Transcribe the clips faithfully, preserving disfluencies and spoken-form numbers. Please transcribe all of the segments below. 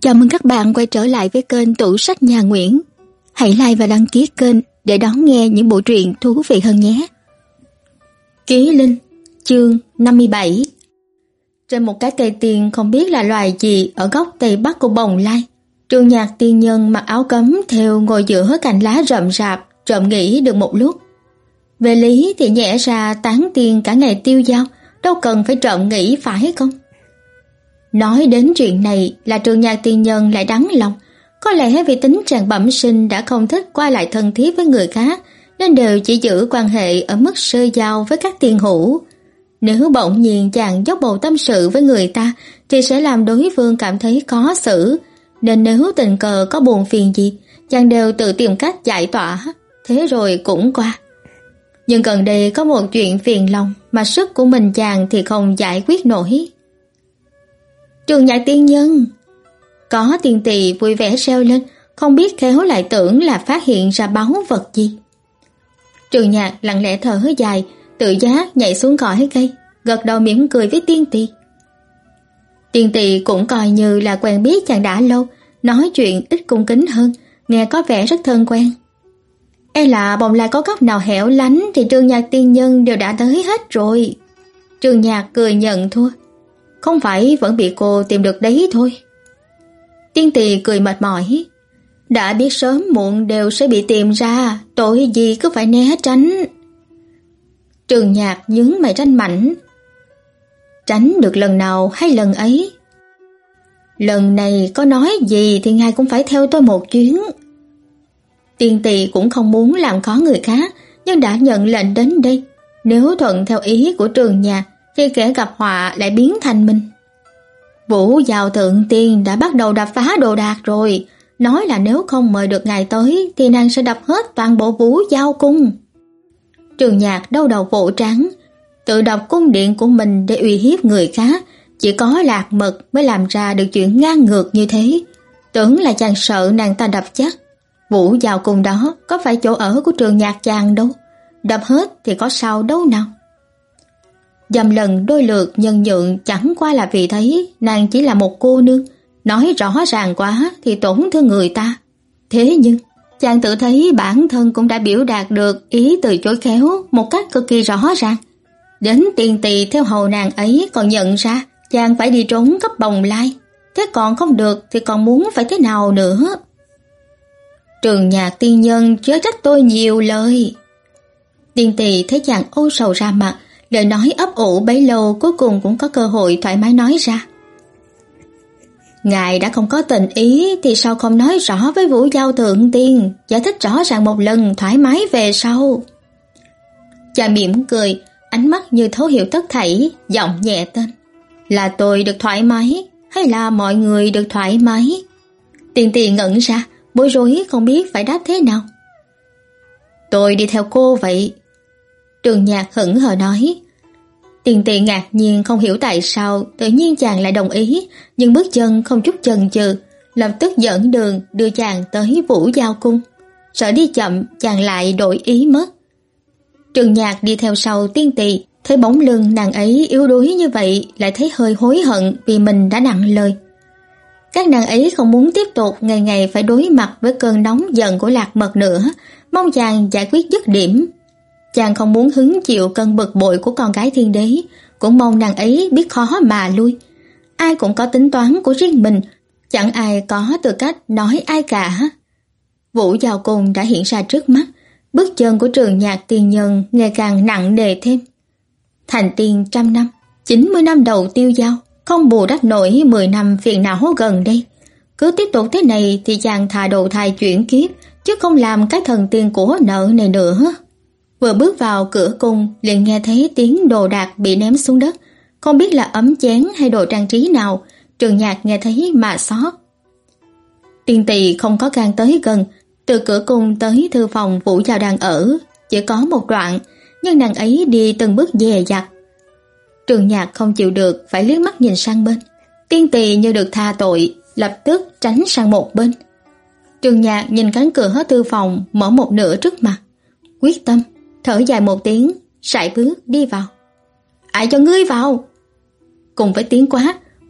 Chào mừng các bạn quay trở lại với kênh Tủ Sách Nhà Nguyễn. Hãy like và đăng ký kênh để đón nghe những bộ truyện thú vị hơn nhé. Ký Linh, chương năm mươi bảy. Trên một cái cây tiên không biết là loài gì ở góc tây bắc của Bồng Lai, Trường Nhạc tiên nhân mặc áo cấm theo ngồi giữa cành lá rậm rạp, trộm nghĩ được một lúc. Về lý thì nhẽ ra tán tiên cả ngày tiêu dao, đâu cần phải trộm nghĩ phải không? Nói đến chuyện này là Trường Nhạc tiên nhân lại đắng lòng. Có lẽ vì tính chàng bẩm sinh đã không thích qua lại thân thiết với người khác, nên đều chỉ giữ quan hệ ở mức sơ giao với các tiên hữu. Nếu bỗng nhiên chàng dốc bầu tâm sự với người ta thì sẽ làm đối phương cảm thấy khó xử, nên nếu tình cờ có buồn phiền gì, chàng đều tự tìm cách giải tỏa, thế rồi cũng qua. Nhưng gần đây có một chuyện phiền lòng mà sức của mình chàng thì không giải quyết nổi. Trường Nhạc tiên nhân, có tiên tỳ vui vẻ reo lên, không biết khéo lại tưởng là phát hiện ra báu vật gì. Trường Nhạc lặng lẽ thở dài, tự giác nhảy xuống cỏ cây, gật đầu mỉm cười với tiên tỳ. Tiên tỳ cũng coi như là quen biết chàng đã lâu, nói chuyện ít cung kính hơn, nghe có vẻ rất thân quen. E là Bồng Lai có góc nào hẻo lánh thì Trường Nhạc tiên nhân đều đã tới hết rồi. Trường Nhạc cười nhận thua. Không phải vẫn bị cô tìm được đấy thôi. Tiên tỳ cười mệt mỏi. Đã biết sớm muộn đều sẽ bị tìm ra, tội gì cứ phải né tránh. Trường Nhạc nhướng mày ranh mảnh. Tránh được lần nào hay lần ấy? Lần này có nói gì thì ngài cũng phải theo tôi một chuyến. Tiên tỳ cũng không muốn làm khó người khác, nhưng đã nhận lệnh đến đây. Nếu thuận theo ý của Trường Nhạc thì kẻ gặp họa lại biến thành mình. Vũ Giao Thượng Tiên đã bắt đầu đập phá đồ đạc rồi, nói là nếu không mời được ngài tới thì nàng sẽ đập hết toàn bộ Vũ Giao Cung. Trường Nhạc đau đầu vỗ trắng, tự đập cung điện của mình để uy hiếp người khác, chỉ có Lạc Mật mới làm ra được chuyện ngang ngược như thế. Tưởng là chàng sợ nàng ta đập chắc. Vũ Giao Cung đó có phải chỗ ở của Trường Nhạc chàng đâu, đập hết thì có sao đâu nào. Dầm lần đôi lượt nhân nhượng chẳng qua là vì thấy nàng chỉ là một cô nương, nói rõ ràng quá thì tổn thương người ta. Thế nhưng chàng tự thấy bản thân cũng đã biểu đạt được ý từ chối khéo một cách cực kỳ rõ ràng. Đến tiên tỳ theo hầu nàng ấy còn nhận ra chàng phải đi trốn cấp Bồng Lai, thế còn không được thì còn muốn phải thế nào nữa? Trường Nhạc tiên nhân chớ trách tôi nhiều lời. Tiên tỳ thấy chàng âu sầu ra mặt, lời nói ấp ủ bấy lâu cuối cùng cũng có cơ hội thoải mái nói ra. Ngài đã không có tình ý thì sao không nói rõ với Vũ Giao Thượng Tiên, giải thích rõ ràng một lần thoải mái về sau. Chàng mỉm cười, ánh mắt như thấu hiểu tất thảy, giọng nhẹ tên. Là tôi được thoải mái hay là mọi người được thoải mái? Tiên tỳ ngẩn ra, bối rối không biết phải đáp thế nào. Tôi đi theo cô vậy. Trường Nhạc hững hờ nói. Tiên tỳ ngạc nhiên không hiểu tại sao tự nhiên chàng lại đồng ý, nhưng bước chân không chút chần chừ, lập tức dẫn đường đưa chàng tới Vũ Giao Cung. Sợ đi chậm chàng lại đổi ý mất. Trường Nhạc đi theo sau tiên tỳ, thấy bóng lưng nàng ấy yếu đuối như vậy lại thấy hơi hối hận vì mình đã nặng lời. Các nàng ấy không muốn tiếp tục ngày ngày phải đối mặt với cơn nóng giận của Lạc Mật nữa, mong chàng giải quyết dứt điểm. Chàng không muốn hứng chịu cơn bực bội của con gái thiên đế, cũng mong nàng ấy biết khó mà lui. Ai cũng có tính toán của riêng mình, chẳng ai có tư cách nói ai cả. Vũ Giao Cung đã hiện ra trước mắt, bước chân của Trường Nhạc tiên nhân ngày càng nặng nề thêm. Thành tiên trăm năm, chín mươi năm đầu tiêu dao, không bù đắp nổi mười năm phiền não gần đây. Cứ tiếp tục thế này thì chàng thà đầu thai chuyển kiếp, chứ không làm cái thần tiên của nợ này nữa. Vừa bước vào cửa cung liền nghe thấy tiếng đồ đạc bị ném xuống đất, không biết là ấm chén hay đồ trang trí nào. Trường Nhạc nghe thấy mà xót. Tiên tỳ không có gan tới gần, từ cửa cung tới thư phòng Vũ Giao đang ở chỉ có một đoạn, nhưng nàng ấy đi từng bước dè dặt. Trường Nhạc không chịu được phải liếc mắt nhìn sang bên. Tiên tỳ như được tha tội, lập tức tránh sang một bên. Trường Nhạc nhìn cánh cửa thư phòng mở một nửa trước mặt, quyết tâm thở dài một tiếng, sải bước đi vào. Ai cho ngươi vào? Cùng với tiếng quát,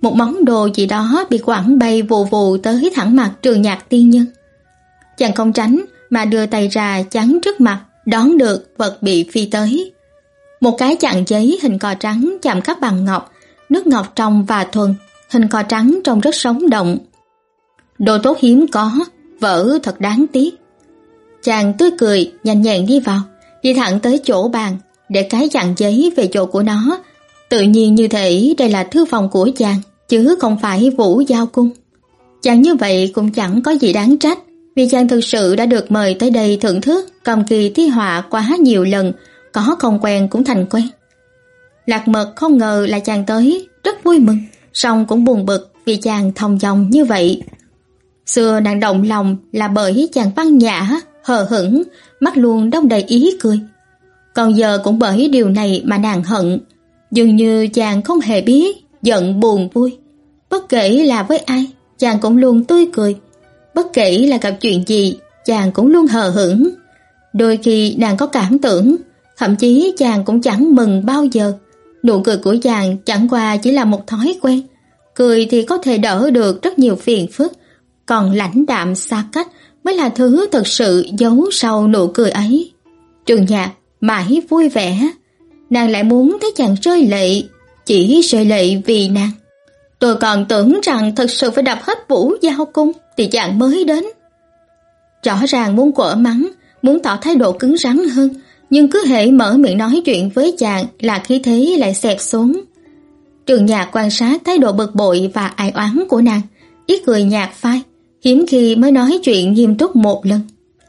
một món đồ gì đó bị quẳng bay vù vù tới thẳng mặt Trường Nhạc tiên nhân. Chàng không tránh mà đưa tay ra chắn trước mặt, đón được vật bị phi tới. Một cái chặn giấy hình cò trắng chạm khắc bằng ngọc, nước ngọc trong và thuần, hình cò trắng trông rất sống động. Đồ tốt hiếm có, vỡ thật đáng tiếc. Chàng tươi cười, nhanh nhẹn đi vào, đi thẳng tới chỗ bàn, để cái chặn giấy về chỗ của nó. Tự nhiên như thể đây là thư phòng của chàng, chứ không phải Vũ Giao cung. Chàng như vậy cũng chẳng có gì đáng trách, vì chàng thực sự đã được mời tới đây thưởng thức cầm kỳ thi họa quá nhiều lần, có không quen cũng thành quen. Lạc Mật không ngờ là chàng tới, rất vui mừng, song cũng buồn bực vì chàng thong dong như vậy. Xưa nàng động lòng là bởi chàng văn nhã, hờ hững, mắt luôn đong đầy ý cười. Còn giờ cũng bởi điều này mà nàng hận. Dường như chàng không hề biết giận buồn vui. Bất kể là với ai, chàng cũng luôn tươi cười. Bất kể là gặp chuyện gì, chàng cũng luôn hờ hững. Đôi khi nàng có cảm tưởng, thậm chí chàng cũng chẳng mừng bao giờ. Nụ cười của chàng chẳng qua chỉ là một thói quen. Cười thì có thể đỡ được rất nhiều phiền phức, còn lãnh đạm xa cách mới là thứ thực sự giấu sau nụ cười ấy. Trường Nhạc mãi vui vẻ, nàng lại muốn thấy chàng rơi lệ, chỉ rơi lệ vì nàng. Tôi còn tưởng rằng thật sự phải đập hết Vũ Giao cung thì chàng mới đến. Rõ ràng muốn quở mắng, muốn tỏ thái độ cứng rắn hơn, nhưng cứ hễ mở miệng nói chuyện với chàng là khí thế lại xẹp xuống. Trường Nhạc quan sát thái độ bực bội và ai oán của nàng, ít cười nhạt phai, hiếm khi mới nói chuyện nghiêm túc một lần.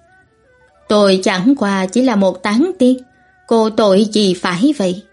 Tôi chẳng qua chỉ là một tán tiên, cô tội gì phải vậy?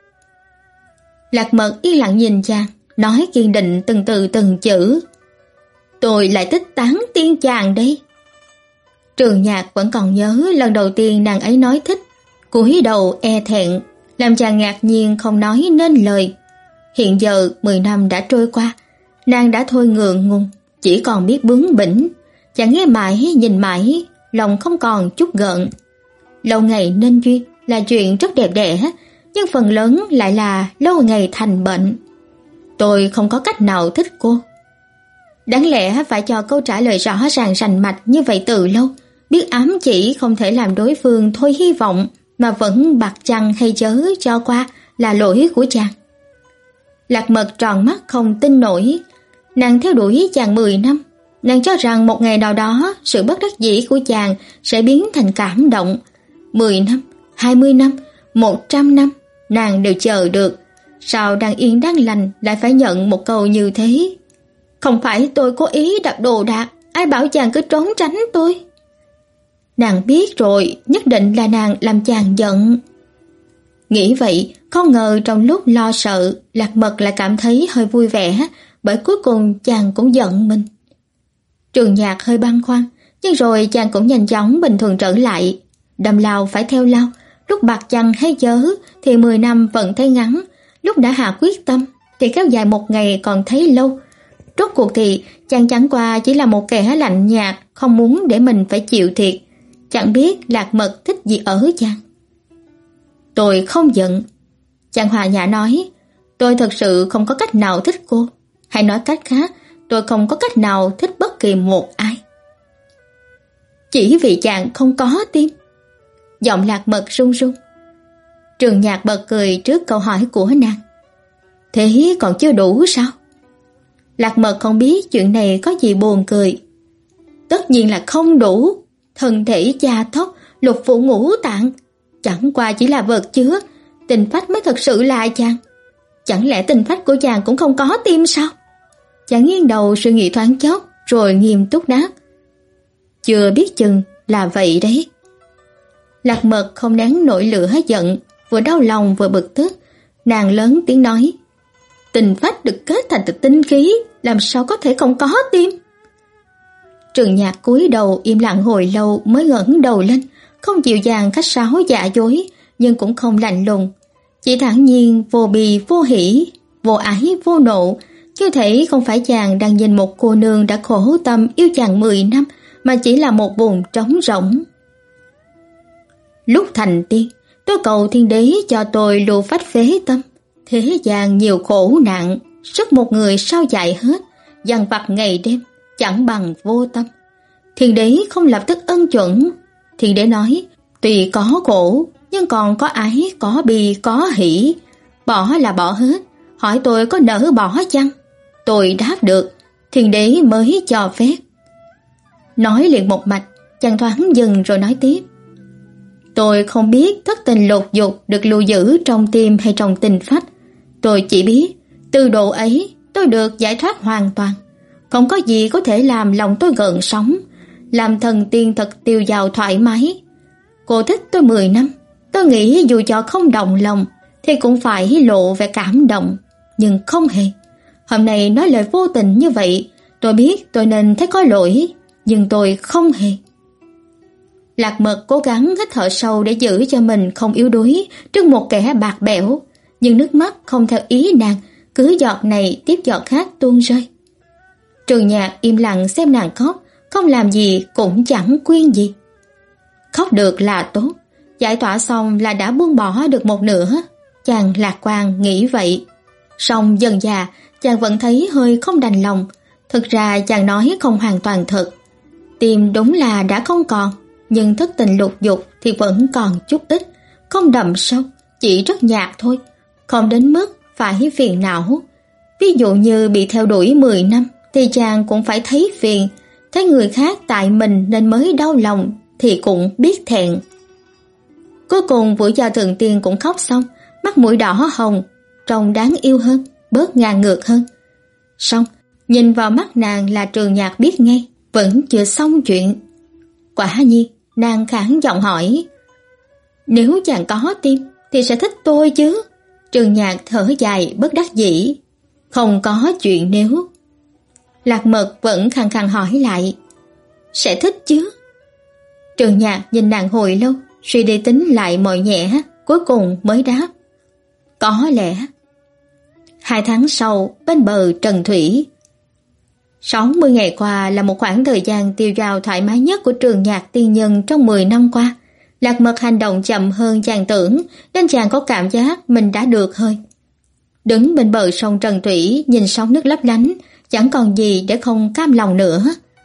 Lạc Mật yên lặng nhìn chàng, nói kiên định từng từ từng chữ. Tôi lại thích tán tiên chàng đấy. Trường Nhạc vẫn còn nhớ lần đầu tiên nàng ấy nói thích, cúi đầu e thẹn, làm chàng ngạc nhiên không nói nên lời. Hiện giờ mười năm đã trôi qua, nàng đã thôi ngượng ngùng, chỉ còn biết bướng bỉnh. Chàng nghe mãi nhìn mãi, lòng không còn chút gợn. Lâu ngày nên duyên là chuyện rất đẹp đẽ, nhưng phần lớn lại là lâu ngày thành bệnh. Tôi không có cách nào thích cô. Đáng lẽ phải cho câu trả lời rõ ràng rành mạch như vậy từ lâu, biết ám chỉ không thể làm đối phương thôi hy vọng, mà vẫn bạc chăng hay chớ cho qua là lỗi của chàng. Lạc Mật tròn mắt không tin nổi. Nàng theo đuổi chàng mười năm, nàng cho rằng một ngày nào đó sự bất đắc dĩ của chàng sẽ biến thành cảm động. Mười năm, hai mươi năm, một trăm năm, nàng đều chờ được. Sao đang yên đang lành lại phải nhận một câu như thế? Không phải tôi cố ý đặt đồ đạc, ai bảo chàng cứ trốn tránh tôi? Nàng biết rồi, nhất định là nàng làm chàng giận. Nghĩ vậy, không ngờ trong lúc lo sợ, Lạc Mật lại cảm thấy hơi vui vẻ, bởi cuối cùng chàng cũng giận mình. Trường Nhạc hơi băn khoăn, nhưng rồi chàng cũng nhanh chóng bình thường trở lại. Đâm lao phải theo lao, lúc bạc chăng hay chớ thì mười năm vẫn thấy ngắn, lúc đã hạ quyết tâm thì kéo dài một ngày còn thấy lâu. Rốt cuộc thì chàng chẳng qua chỉ là một kẻ lạnh nhạt, không muốn để mình phải chịu thiệt. Chẳng biết Lạc Mật thích gì ở chàng. Tôi không giận. Chàng hòa nhã nói, tôi thật sự không có cách nào thích cô. Hay nói cách khác, tôi không có cách nào thích bất kỳ một ai. Chỉ vì chàng không có tim. Giọng Lạc Mật run run. Trường Nhạc bật cười trước câu hỏi của nàng. Thế còn chưa đủ sao? Lạc Mật không biết chuyện này có gì buồn cười. Tất nhiên là không đủ. Thân thể gia tốc, lục phủ ngũ tạng, chẳng qua chỉ là vật chứa. Tình phách mới thật sự là chàng. Chẳng lẽ tình phách của chàng cũng không có tim sao? Chàng nghiêng đầu suy nghĩ thoáng chốc, rồi nghiêm túc đáp. Chưa biết chừng là vậy đấy. Lạc Mật không nén nổi lửa giận, vừa đau lòng vừa bực tức. Nàng lớn tiếng nói, tình phách được kết thành từ tinh khí, làm sao có thể không có tim? Trường Nhạc cúi đầu im lặng hồi lâu mới ngẩng đầu lên, không dịu dàng khách sáo giả dối, nhưng cũng không lạnh lùng, chỉ thản nhiên vô bì vô hỉ, vô ái vô nộ, như thể không phải chàng đang nhìn một cô nương đã khổ tâm yêu chàng mười năm, mà chỉ là một vùng trống rỗng. Lúc thành tiên, tôi cầu thiên đế cho tôi lưu phách phế tâm, thế gian nhiều khổ nạn, sức một người sao chạy hết, dằn vặt ngày đêm, chẳng bằng vô tâm. Thiên đế không lập tức ân chuẩn. Thiên đế nói, tuy có khổ, nhưng còn có ái, có bi, có hỷ. Bỏ là bỏ hết, hỏi tôi có nỡ bỏ chăng? Tôi đáp được, thiên đế mới cho phép. Nói liền một mạch, chàng thoáng dừng rồi nói tiếp. Tôi không biết thất tình lục dục được lưu giữ trong tim hay trong tình phách. Tôi chỉ biết, từ độ ấy tôi được giải thoát hoàn toàn. Không có gì có thể làm lòng tôi gợn sóng, làm thần tiên thật tiêu dao thoải mái. Cô thích tôi mười năm, tôi nghĩ dù cho không động lòng thì cũng phải lộ vẻ cảm động, nhưng không hề. Hôm nay nói lời vô tình như vậy, tôi biết tôi nên thấy có lỗi, nhưng tôi không hề. Lạc Mật cố gắng hít thở sâu để giữ cho mình không yếu đuối trước một kẻ bạc bẽo, nhưng nước mắt không theo ý nàng, cứ giọt này tiếp giọt khác tuôn rơi. Trường Nhạc im lặng xem nàng khóc, không làm gì cũng chẳng khuyên gì. Khóc được là tốt, giải tỏa xong là đã buông bỏ được một nửa. Chàng lạc quan nghĩ vậy. Song dần dà chàng vẫn thấy hơi không đành lòng. Thực ra chàng nói không hoàn toàn thật. Tim đúng là đã không còn, nhưng thất tình lục dục thì vẫn còn chút ít, không đậm sâu, chỉ rất nhạt thôi, không đến mức phải phiền não. Ví dụ như bị theo đuổi mười năm thì chàng cũng phải thấy phiền, thấy người khác tại mình nên mới đau lòng thì cũng biết thẹn. Cuối cùng Vũ Gia Thượng Tiên cũng khóc xong, mắt mũi đỏ hồng, trông đáng yêu hơn, bớt ngang ngược hơn. Xong, nhìn vào mắt nàng là Trường Nhạc biết ngay, vẫn chưa xong chuyện. Quả nhiên, nàng khản giọng hỏi, nếu chàng có tim thì sẽ thích tôi chứ? Trường Nhạc thở dài bất đắc dĩ, không có chuyện nếu. Lạc Mật vẫn khăng khăng hỏi lại, sẽ thích chứ? Trường Nhạc nhìn nàng hồi lâu, suy đi tính lại mọi nhẹ, cuối cùng mới đáp, có lẽ. Hai tháng sau, bên bờ Trần Thủy. sáu mươi ngày qua là một khoảng thời gian tiêu dao thoải mái nhất của Trường Nhạc tiên nhân trong mười năm qua. Lạc Mật hành động chậm hơn chàng tưởng, nên chàng có cảm giác mình đã được hơi. Đứng bên bờ sông Trần Thủy, nhìn sóng nước lấp lánh, chẳng còn gì để không cam lòng nữa.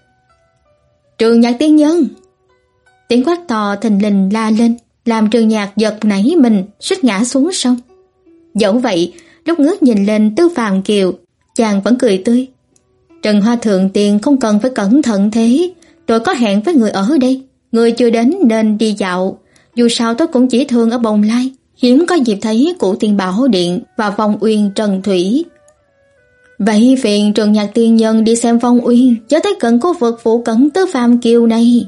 Trường Nhạc tiên nhân! Tiếng quát to thình lình la lên, làm Trường Nhạc giật nảy mình, suýt ngã xuống sông. Dẫu vậy, lúc ngước nhìn lên Tư Phàm Kiều, chàng vẫn cười tươi. Trần Hoa Thượng Tiên không cần phải cẩn thận thế, tôi có hẹn với người ở đây, người chưa đến nên đi dạo. Dù sao tôi cũng chỉ thường ở Bồng Lai, hiếm có dịp thấy Cụ Tiên Bảo Điện và Vong Uyên Trần Thủy. Vậy phiền Trường Nhạc tiên nhân đi xem Vong Uyên, chớ tới gần khu vực phụ cận Tư Phàm Kiều này.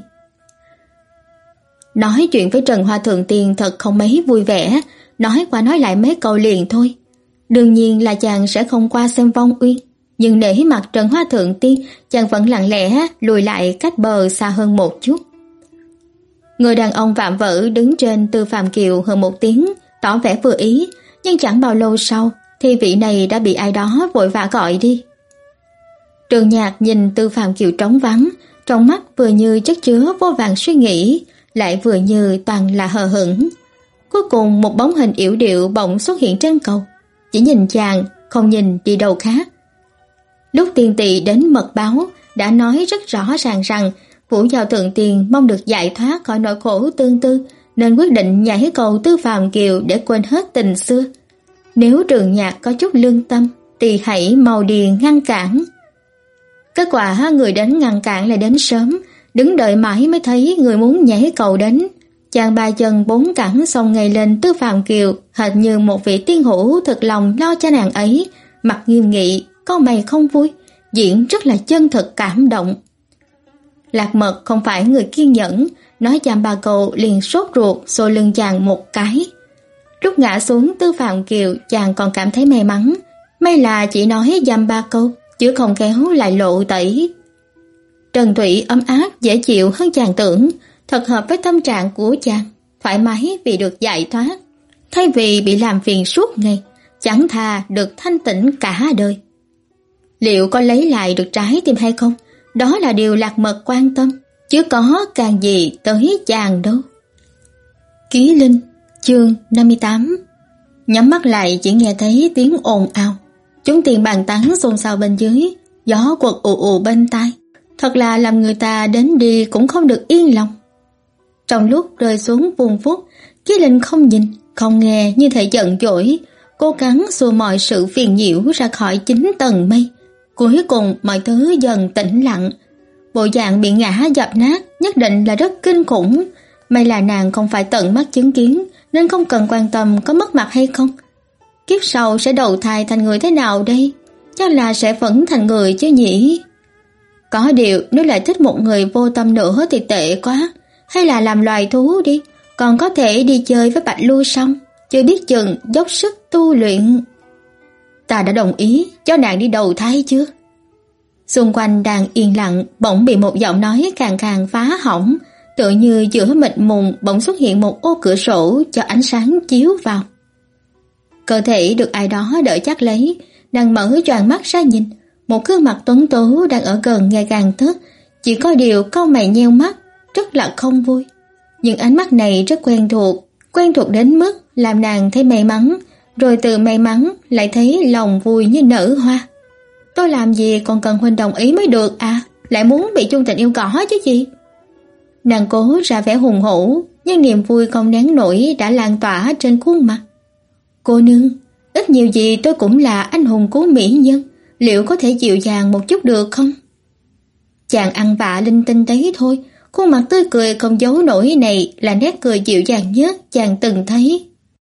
Nói chuyện với Trần Hoa Thượng Tiên thật không mấy vui vẻ, nói qua nói lại mấy câu liền thôi. Đương nhiên là chàng sẽ không qua xem Vong Uyên, nhưng nể mặt Trần Hoa Thượng Tiên, chàng vẫn lặng lẽ lùi lại cách bờ xa hơn một chút. Người đàn ông vạm vỡ đứng trên Tư Phàm Kiều hơn một tiếng, tỏ vẻ vừa ý, nhưng chẳng bao lâu sau thì vị này đã bị ai đó vội vã gọi đi. Trường Nhạc nhìn Tư Phàm Kiều trống vắng, trong mắt vừa như chất chứa vô vàn suy nghĩ, lại vừa như toàn là hờ hững. Cuối cùng một bóng hình yểu điệu bỗng xuất hiện trên cầu, chỉ nhìn chàng, không nhìn đi đâu khác. Lúc tiên tỵ đến mật báo đã nói rất rõ ràng rằng Vũ Giao Thượng Tiên mong được giải thoát khỏi nỗi khổ tương tư, nên quyết định nhảy cầu Tư Phàm Kiều để quên hết tình xưa. Nếu Trường Nhạc có chút lương tâm thì hãy mau đi ngăn cản. Kết quả người đến ngăn cản lại đến sớm, đứng đợi mãi mới thấy người muốn nhảy cầu đến. Chàng ba chân bốn cẳng xông ngay lên Tư Phàm Kiều, hệt như một vị tiên hữu thực lòng lo cho nàng ấy, mặt nghiêm nghị, cau mày không vui, diễn rất là chân thực cảm động. Lạc Mật không phải người kiên nhẫn, nói chàng ba câu liền sốt ruột xô lưng chàng một cái. Lúc ngã xuống Tư Phàm Kiều, chàng còn cảm thấy may mắn, may là chỉ nói dăm ba câu, chứ không khéo lại lộ tẩy. Trần Thủy ấm áp dễ chịu hơn chàng tưởng, thật hợp với tâm trạng của chàng, thoải mái vì được giải thoát, thay vì bị làm phiền suốt ngày, chẳng thà được thanh tĩnh cả đời. Liệu có lấy lại được trái tim hay không? Đó là điều Lạc Mật quan tâm, chứ có càng gì tới chàng đâu. Ký Linh, chương năm mươi tám. Nhắm mắt lại chỉ nghe thấy tiếng ồn ào. Chúng tiền bàn tán xôn xao bên dưới, gió quật ù ù bên tai, thật là làm người ta đến đi cũng không được yên lòng. Trong lúc rơi xuống vùng phút, Chí Linh không nhìn, không nghe, như thể giận dỗi, cố gắng xua mọi sự phiền nhiễu ra khỏi chín tầng mây. Cuối cùng mọi thứ dần tĩnh lặng. Bộ dạng bị ngã dập nát nhất định là rất kinh khủng. May là nàng không phải tận mắt chứng kiến, nên không cần quan tâm có mất mặt hay không. Kiếp sau sẽ đầu thai thành người thế nào đây? Chắc là sẽ vẫn thành người chứ nhỉ? Có điều nếu lại thích một người vô tâm nữa thì tệ quá. Hay là làm loài thú đi, còn có thể đi chơi với Bạch Lưu Song, chưa biết chừng dốc sức tu luyện. Ta đã đồng ý cho nàng đi đầu thai chưa? Xung quanh đang yên lặng, bỗng bị một giọng nói khàn khàn phá hỏng, tựa như giữa mịt mùng bỗng xuất hiện một ô cửa sổ cho ánh sáng chiếu vào. Cơ thể được ai đó đỡ chắc lấy, nàng mở choàng mắt ra nhìn, một gương mặt tuấn tú đang ở gần ngày càng thức, chỉ có điều cau mày nheo mắt, rất là không vui. Nhưng ánh mắt này rất quen thuộc, quen thuộc đến mức làm nàng thấy may mắn, rồi từ may mắn lại thấy lòng vui như nở hoa. Tôi làm gì còn cần huynh đồng ý mới được à, lại muốn bị chung tình yêu gõ chứ gì. Nàng cố ra vẻ hùng hổ, nhưng niềm vui không nén nổi đã lan tỏa trên khuôn mặt. Cô nương, ít nhiều gì tôi cũng là anh hùng cứu mỹ nhân, liệu có thể dịu dàng một chút được không? Chàng ăn vạ linh tinh đấy thôi, khuôn mặt tươi cười không giấu nổi này là nét cười dịu dàng nhất chàng từng thấy.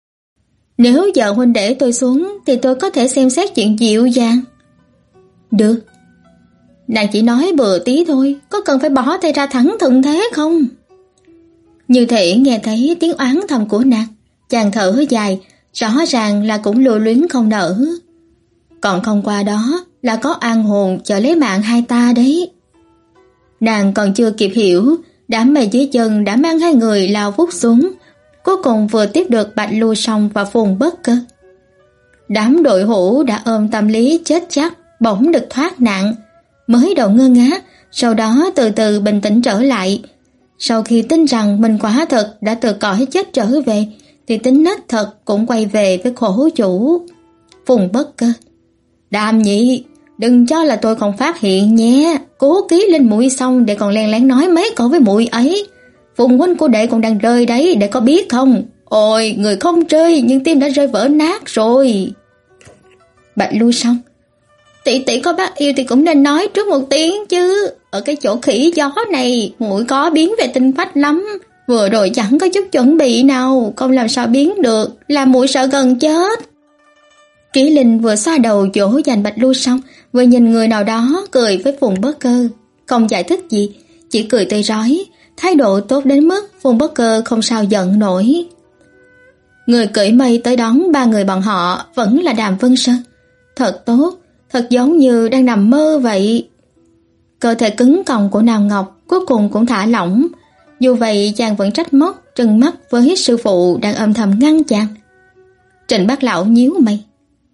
Nếu giờ huynh để tôi xuống thì tôi có thể xem xét chuyện dịu dàng. Được. Nàng chỉ nói bừa tí thôi, có cần phải bỏ tay ra thẳng thừng thế không? Như thể nghe thấy tiếng oán thầm của nàng, chàng thở dài, rõ ràng là cũng lưu luyến không nỡ. Còn không qua đó là có an hồn chờ lấy mạng hai ta đấy. Nàng còn chưa kịp hiểu, đám mây dưới chân đã mang hai người lao vút xuống, cuối cùng vừa tiếp được Bạch Lưu Song và Phùng Bất Cơ. Đám đội hữu đã ôm tâm lý chết chắc, bỗng được thoát nạn, mới đầu ngơ ngác, sau đó từ từ bình tĩnh trở lại. Sau khi tin rằng mình quả thật đã từ cõi chết trở về, thì tính nết thật cũng quay về với khổ chủ. Phùng Bất Cơ: Đàm nhị, đừng cho là tôi không phát hiện nhé, cố ký lên muội xong để còn len lén nói mấy câu với muội ấy. Phùng huynh của đệ còn đang rơi đấy, đệ có biết không? Ôi, người không rơi nhưng tim đã rơi vỡ nát rồi. Bạch Lưu Song: Tỷ tỷ có bác yêu thì cũng nên nói trước một tiếng chứ. Ở cái chỗ khỉ gió này, muội có biến về tinh phách lắm. Vừa rồi chẳng có chút chuẩn bị nào, không làm sao biến được, làm muội sợ gần chết. Kỷ Linh vừa xoa đầu dỗ dành Bạch Lưu Song, vừa nhìn người nào đó cười với Phùng Bất Cơ, không giải thích gì, chỉ cười tươi rói, thái độ tốt đến mức Phùng Bất Cơ không sao giận nổi. Người cưỡi mây tới đón ba người bọn họ vẫn là Đàm Vân Sơn. Thật tốt, thật giống như đang nằm mơ vậy. Cơ thể cứng còng của Nam Ngọc cuối cùng cũng thả lỏng. Dù vậy chàng vẫn trách móc, trừng mắt với sư phụ đang âm thầm ngăn chàng. Trịnh Bác Lão nhíu mày: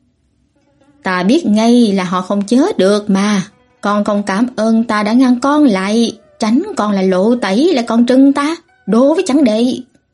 Ta biết ngay là họ không chết được mà, con không cảm ơn ta đã ngăn con lại, tránh con là lộ tẩy lại còn trừng ta, đố với chẳng đệ.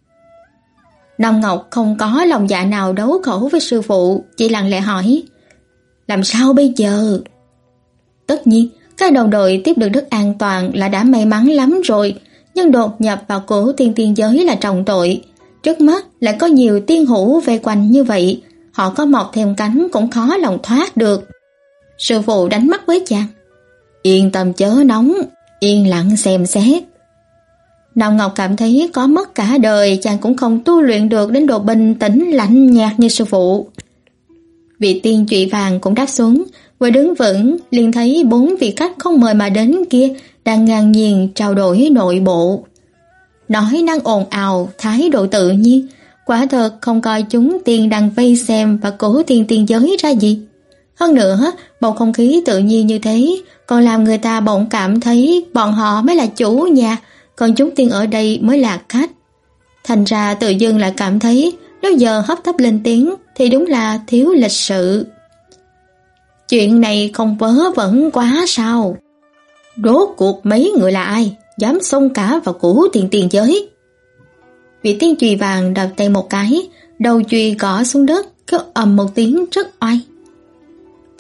Nam Ngọc không có lòng dạ nào đấu khẩu với sư phụ, chỉ lặng lẽ hỏi: Làm sao bây giờ? Tất nhiên, các đồng đội tiếp được đất an toàn là đã may mắn lắm rồi, nhưng đột nhập vào cổ tiên tiên giới là trọng tội. Trước mắt lại có nhiều tiên hữu vây quanh như vậy, họ có mọc thêm cánh cũng khó lòng thoát được. Sư phụ đánh mắt với chàng: Yên tâm chớ nóng, yên lặng xem xét. Nam Ngọc cảm thấy có mất cả đời chàng cũng không tu luyện được đến độ bình tĩnh lạnh nhạt như sư phụ. Vị tiên chụy vàng cũng đáp xuống, vừa đứng vững liền thấy bốn vị khách không mời mà đến kia đang ngang nhiên trao đổi nội bộ. Nói năng ồn ào, thái độ tự nhiên, quả thật không coi chúng tiên đang vây xem và cố tiên tiên giới ra gì. Hơn nữa, bầu không khí tự nhiên như thế còn làm người ta bỗng cảm thấy bọn họ mới là chủ nhà, còn chúng tiên ở đây mới là khách. Thành ra tự dưng lại cảm thấy nếu giờ hấp tấp lên tiếng thì đúng là thiếu lịch sự. Chuyện này không vớ vẩn quá sao? Rốt cuộc mấy người là ai dám xông cả vào cổ tiên tiên giới? Vị tiên chùy vàng đập tay một cái, đầu chùy gõ xuống đất, kêu ầm một tiếng rất oai.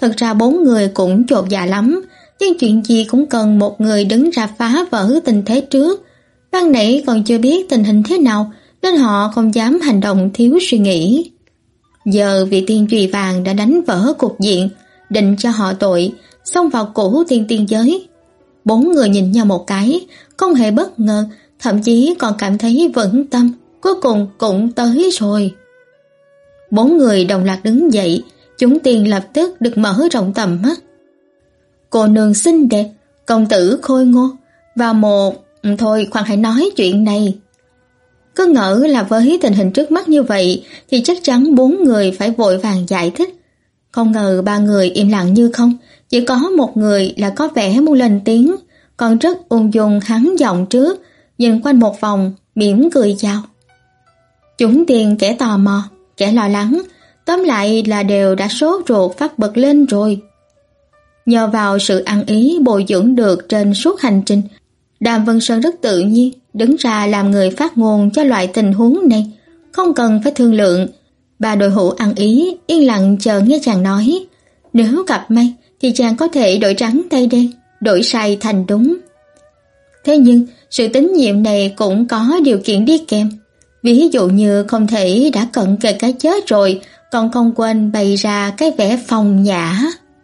Thực ra bốn người cũng chột dạ lắm, nhưng chuyện gì cũng cần một người đứng ra phá vỡ tình thế trước. Ban nãy còn chưa biết tình hình thế nào, nên họ không dám hành động thiếu suy nghĩ. Giờ vị tiên chùy vàng đã đánh vỡ cục diện, định cho họ tội, xông vào cửu tiên tiên giới. Bốn người nhìn nhau một cái, không hề bất ngờ, thậm chí còn cảm thấy vững tâm, cuối cùng cũng tới rồi. Bốn người đồng loạt đứng dậy, chúng tiên lập tức được mở rộng tầm mắt. Cô nương xinh đẹp, công tử khôi ngô, và một... Thôi khoan hãy nói chuyện này. Cứ ngỡ là với tình hình trước mắt như vậy thì chắc chắn bốn người phải vội vàng giải thích. Không ngờ ba người im lặng như không, chỉ có một người là có vẻ muốn lên tiếng, còn rất ung dung hắn giọng trước, nhìn quanh một vòng, mỉm cười chào. Chúng tiên kẻ tò mò, kẻ lo lắng, tóm lại là đều đã sốt ruột phát bật lên rồi. Nhờ vào sự ăn ý bồi dưỡng được trên suốt hành trình, Đàm Vân Sơn rất tự nhiên đứng ra làm người phát ngôn cho loại tình huống này, không cần phải thương lượng. Bà đội hữu ăn ý, yên lặng chờ nghe chàng nói. Nếu gặp may thì chàng có thể đổi trắng thay đen, đổi sai thành đúng. Thế nhưng sự tín nhiệm này cũng có điều kiện đi kèm. Ví dụ như không thể đã cận kề cái chết rồi, còn không quên bày ra cái vẻ phong nhã.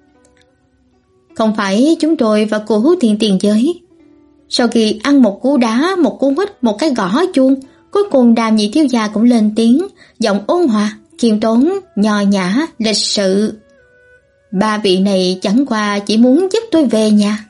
Không phải chúng tôi và cửu thiên tiền giới. Sau khi ăn một cú đá, một cú hít, một cái gõ chuông, cuối cùng Đàm nhị thiếu gia cũng lên tiếng, giọng ôn hòa, khiêm tốn, nho nhã, lịch sự. Ba vị này chẳng qua chỉ muốn giúp tôi về nhà.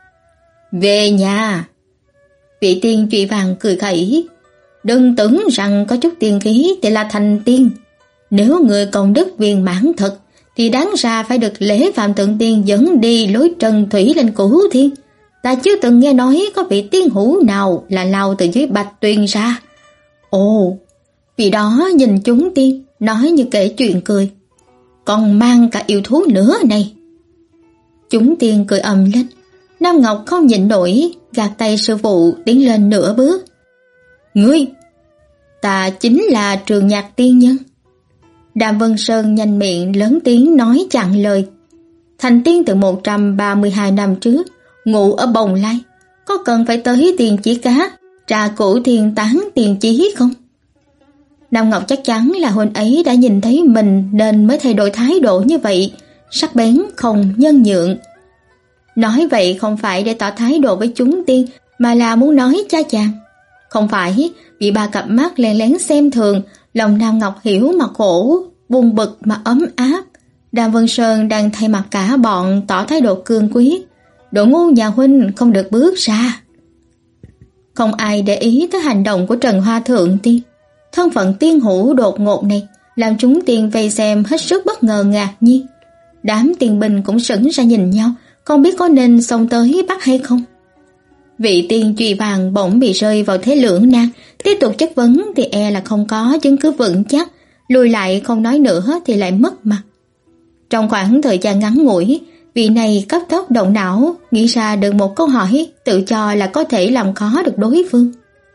Về nhà? Vị tiên chùy vàng cười khẩy. Đừng tưởng rằng có chút tiền khí thì là thành tiên. Nếu người công đức viên mãn thật, thì đáng ra phải được lễ Phạm Tượng Tiên dẫn đi lối trần thủy lên cửu thiên. Ta chưa từng nghe nói có vị tiên hữu nào là lao từ dưới bạch tuyền ra. Ồ, vì đó nhìn chúng tiên, nói như kể chuyện cười. Còn mang cả yêu thú nữa này. Chúng tiên cười ầm lên. Nam Ngọc không nhịn nổi, gạt tay sư phụ tiến lên nửa bước. Ngươi, ta chính là Trường Nhạc tiên nhân. Đàm Vân Sơn nhanh miệng lớn tiếng nói chặn lời. Thành tiên từ một trăm ba mươi hai năm trước, ngụ ở Bồng Lai, có cần phải tới tiền chỉ cá, trà cửu thiên tán tiền chí không? Nam Ngọc chắc chắn là huynh ấy đã nhìn thấy mình nên mới thay đổi thái độ như vậy, sắc bén không nhân nhượng. Nói vậy không phải để tỏ thái độ với chúng tiên, mà là muốn nói cha chàng. Không phải vì ba cặp mắt lén lén xem thường, lòng Nam Ngọc hiểu mà khổ, buồn bực mà ấm áp. Đàm Vân Sơn đang thay mặt cả bọn tỏ thái độ cương quyết. Đồ ngu nhà huynh không được bước ra. Không ai để ý tới hành động của Trần Hoa Thượng Tiên. Thân phận tiên hữu đột ngột này làm chúng tiên vây xem hết sức bất ngờ ngạc nhiên. Đám tiên binh cũng sững ra nhìn nhau, không biết có nên xông tới bắt hay không. Vị tiên chùy vàng bỗng bị rơi vào thế lưỡng nan, tiếp tục chất vấn thì e là không có chứng cứ vững chắc, lùi lại không nói nữa thì lại mất mặt. Trong khoảng thời gian ngắn ngủi, vị này cấp tốc động não, nghĩ ra được một câu hỏi, tự cho là có thể làm khó được đối phương.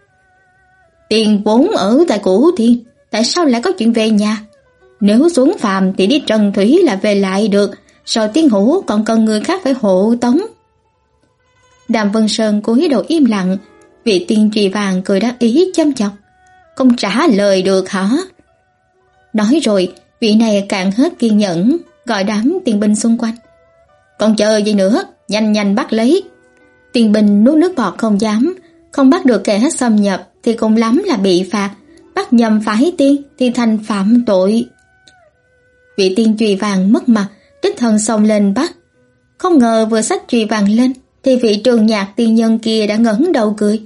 Tiền vốn ở tại cửu thiên, tại sao lại có chuyện về nhà? Nếu xuống phàm thì đi trần thủy là về lại được, sao tiên hữu còn cần người khác phải hộ tống? Đàm Vân Sơn cúi đầu im lặng, vị tiên chùy vàng cười đắc ý châm chọc. Không trả lời được hả? Nói rồi, vị này càng hết kiên nhẫn, gọi đám tiên binh xung quanh. Còn chờ gì nữa, nhanh nhanh bắt lấy. Tiên binh nuốt nước bọt không dám, không bắt được kẻ xâm nhập thì cùng lắm là bị phạt, bắt nhầm phái tiên thì thành phạm tội. Vị tiên chùy vàng mất mặt, đích thân xông lên bắt. Không ngờ vừa xách chùy vàng lên thì vị Trường Nhạc tiên nhân kia đã ngẩng đầu cười.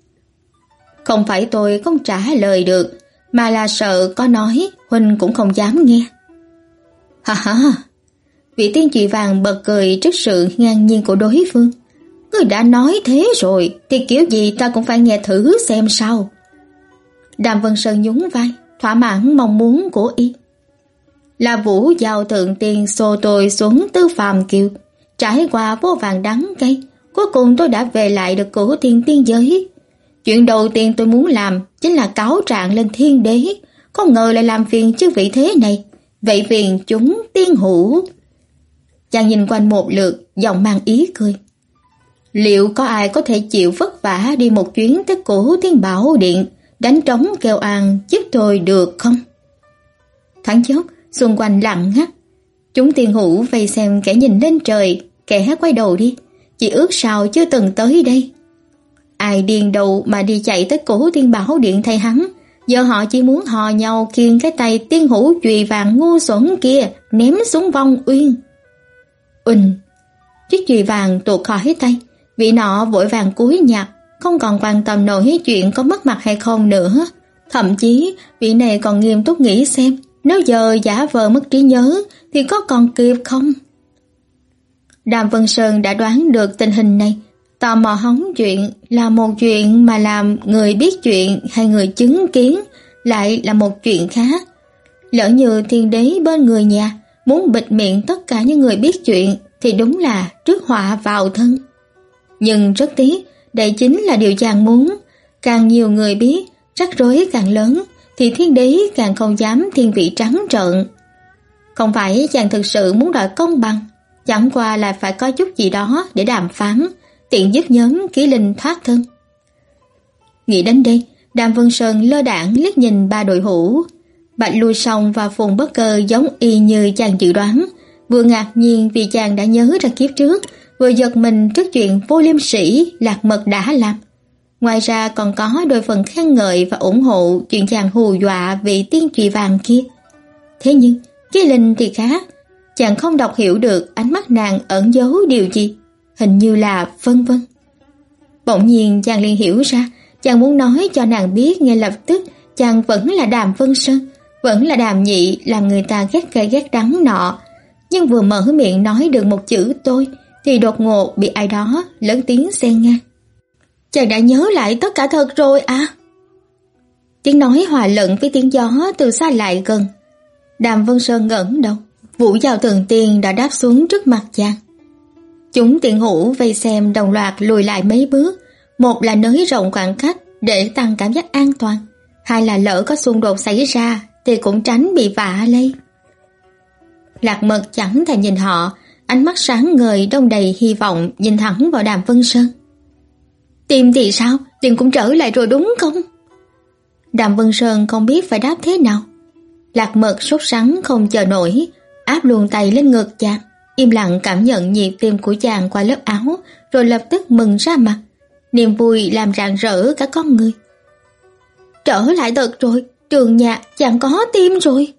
Không phải tôi không trả lời được, mà là sợ có nói huynh cũng không dám nghe. Ha ha. Vị tiên chùy vàng bật cười trước sự ngang nhiên của đối phương. Ngươi đã nói thế rồi thì kiểu gì ta cũng phải nghe thử xem sao. Đàm Vân Sơn nhún vai, thỏa mãn mong muốn của y. Là Vũ giao thượng tiên xô tôi xuống Tư Phàm Kiều, trải qua vô vàng đắng cay, cuối cùng tôi đã về lại được cửu thiên tiên giới. Chuyện đầu tiên tôi muốn làm chính là cáo trạng lên thiên đế, không ngờ lại làm phiền chư vị thế này, vậy phiền chúng tiên hữu. Chàng nhìn quanh một lượt, giọng mang ý cười. Liệu có ai có thể chịu vất vả đi một chuyến tới Cổ Thiên Bảo Điện, đánh trống kêu an giúp tôi được không? Thoáng chốc, xung quanh lặng ngắt. Chúng tiền hữu vây xem, kẻ nhìn lên trời, kẻ quay đầu đi, chỉ ước sao chưa từng tới đây. Ai điên đầu mà đi chạy tới Cổ Thiên Bảo Điện thay hắn, giờ họ chỉ muốn hò nhau khiêng cái tay tiên hữu chùy vàng ngu xuẩn kia ném xuống vong uyên. Uỳnh, chiếc chùy vàng tuột khỏi tay, vị nọ vội vàng cúi nhặt, không còn quan tâm nổi chuyện có mất mặt hay không nữa. Thậm chí vị này còn nghiêm túc nghĩ xem, nếu giờ giả vờ mất trí nhớ thì có còn kịp không? Đàm Vân Sơn đã đoán được tình hình này, tò mò hóng chuyện là một chuyện mà làm người biết chuyện hay người chứng kiến lại là một chuyện khác. Lỡ như thiên đế bên người nhà muốn bịt miệng tất cả những người biết chuyện thì đúng là rước họa vào thân. Nhưng rất tiếc, đây chính là điều chàng muốn. Càng nhiều người biết, rắc rối càng lớn, thì thiên đế càng không dám thiên vị trắng trợn. Không phải chàng thực sự muốn đòi công bằng, chẳng qua là phải có chút gì đó để đàm phán, tiện giúp nhóm Ký Linh thoát thân. Nghĩ đến đây, Đàm Vân Sơn lơ đãng liếc nhìn ba đội hữu. Bạch Lui Song và Phùng Bất Cơ giống y như chàng dự đoán, vừa ngạc nhiên vì chàng đã nhớ ra kiếp trước, vừa giật mình trước chuyện Vô Liêm Sĩ Lạc Mật đã làm. Ngoài ra còn có đôi phần khen ngợi và ủng hộ chuyện chàng hù dọa vị tiên chùy vàng kia. Thế nhưng Ký Linh thì khác, chàng không đọc hiểu được ánh mắt nàng ẩn giấu điều gì, hình như là vân vân. Bỗng nhiên chàng liền hiểu ra, chàng muốn nói cho nàng biết ngay lập tức chàng vẫn là Đàm Vân Sơn, vẫn là Đàm Nhị làm người ta ghét cay ghét đắng nọ. Nhưng vừa mở miệng nói được một chữ tôi thì đột ngột bị ai đó lớn tiếng xen ngang. Chàng đã nhớ lại tất cả thật rồi à? Tiếng nói hòa lẫn với tiếng gió từ xa lại gần. Đàm Vân Sơn ngẩng đầu, Vũ Giao Thần Tiên đã đáp xuống trước mặt chàng. Chúng tiện hữu vây xem đồng loạt lùi lại mấy bước, một là nới rộng khoảng cách để tăng cảm giác an toàn, hai là lỡ có xung đột xảy ra thì cũng tránh bị vạ lây. Lạc Mật chẳng thèm nhìn họ, ánh mắt sáng ngời đông đầy hy vọng nhìn thẳng vào Đàm Vân Sơn. Tìm thì sao? Tìm cũng trở lại rồi đúng không? Đàm Vân Sơn không biết phải đáp thế nào. Lạc Mật sốt sắng không chờ nổi, áp luôn tay lên ngực chàng, im lặng cảm nhận nhịp tim của chàng qua lớp áo, rồi lập tức mừng ra mặt. Niềm vui làm rạng rỡ cả con người. Trở lại thật rồi, Trường Nhạc chàng có tim rồi.